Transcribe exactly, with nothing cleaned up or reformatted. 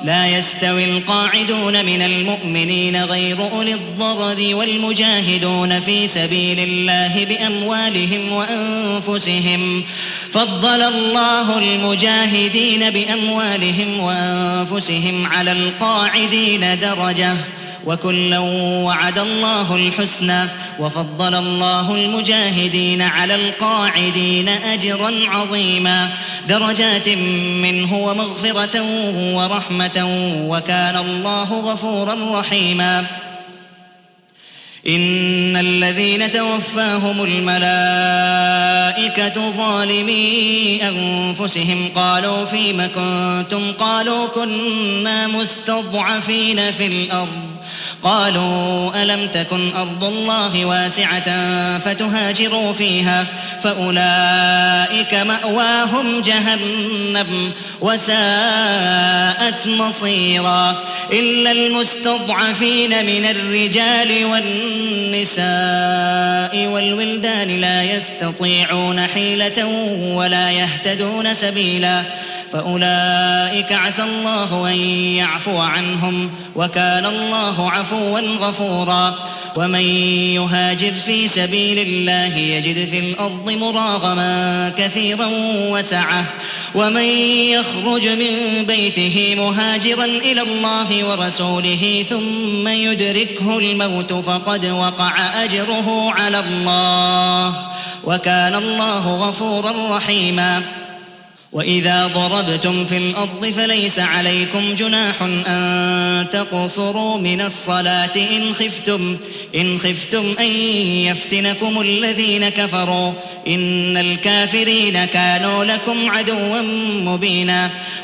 لا يستوي القاعدون من المؤمنين غير أولي الضرر والمجاهدون في سبيل الله بأموالهم وأنفسهم فضل الله المجاهدين بأموالهم وأنفسهم على القاعدين درجة وكلا وعد الله الحسنى وفضل الله المجاهدين على القاعدين أجرا عظيما درجات منه ومغفرة ورحمة وكان الله غفورا رحيما إن الذين توفاهم الملائكة ظالمي أنفسهم قالوا فيم كنتم قالوا كنا مستضعفين في الأرض قالوا ألم تكن أرض الله واسعة فتهاجروا فيها فأولئك مأواهم جهنم وساءت مصيرا إلا المستضعفين من الرجال والنساء والولدان لا يستطيعون حيلة ولا يهتدون سبيلا فأولئك عسى الله أن يعفو عنهم وكان الله عفوا غفورا ومن يهاجر في سبيل الله يجد في الأرض مراغما كثيرا وسعة ومن يخرج من بيته مهاجرا إلى الله ورسوله ثم يدركه الموت فقد وقع أجره على الله وكان الله غفورا رحيما وإذا ضربتم في الأرض فليس عليكم جناح أن تقصروا من الصلاة إن خفتم إن خفتم أن يفتنكم الذين كفروا إن الكافرين كانوا لكم عدوا مبينا